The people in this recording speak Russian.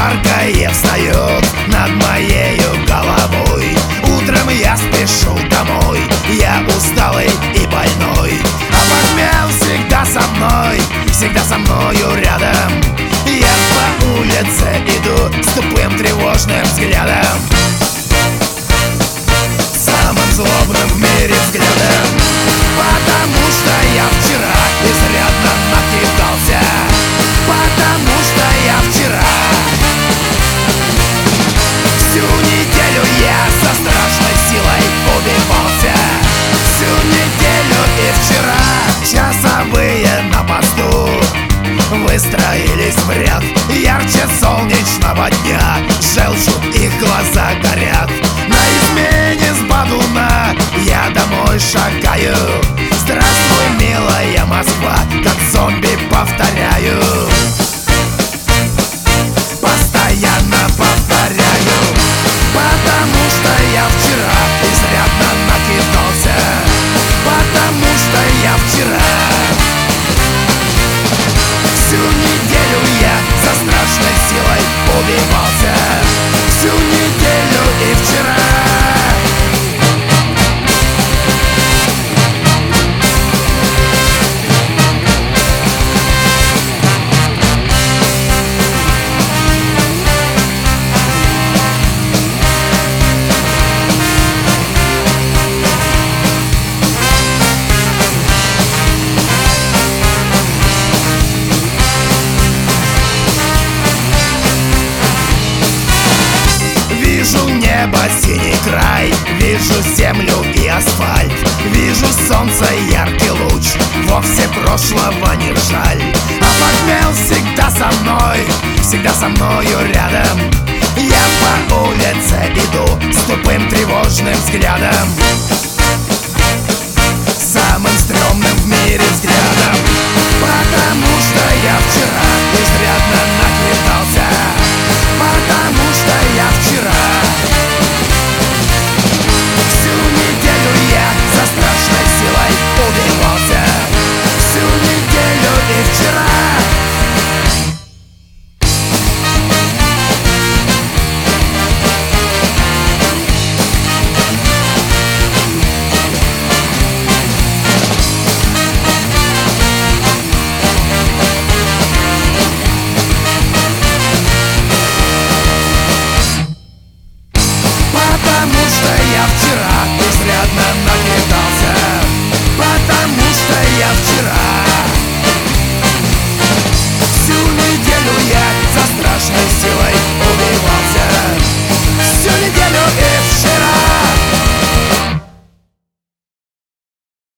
яркое встает над моею головой. Утром я спешу домой, я усталый и больной, а похмел всегда со мною рядом. Я по улице иду с тупым тревожным взглядом, самым злобным в мире взглядом. Потому что я вчера изрядно накидался, потому что я вчера всю неделю я со страшной силой убивался. Всю неделю и вчера часовые на посту выстроились в ряд ярче солнечного дня, желчью их глаза горят. На измене с Бадуна я домой шагаю. Здравствуй, милая Москва, как зомби повторяю, постоянно повторяю. Потому что я вчера изрядно накидался, потому что я вчера всю неделю я со страшной силой убивался. Всю неделю и вчера. Вижу небо, синий край, вижу землю и асфальт, вижу солнце, яркий луч, вовсе прошлого не жаль. А похмел всегда со мною рядом. Я по улице иду с тупым тревожным взглядом, самым стрёмным в мире взглядом. Потому что я вчера изрядно накидался, потому что я вчера всю неделю я со страшной силой убивался. Всю неделю и вчера. Потому что я вчера изрядно накидался, потому что я вчера всю неделю я со страшной силой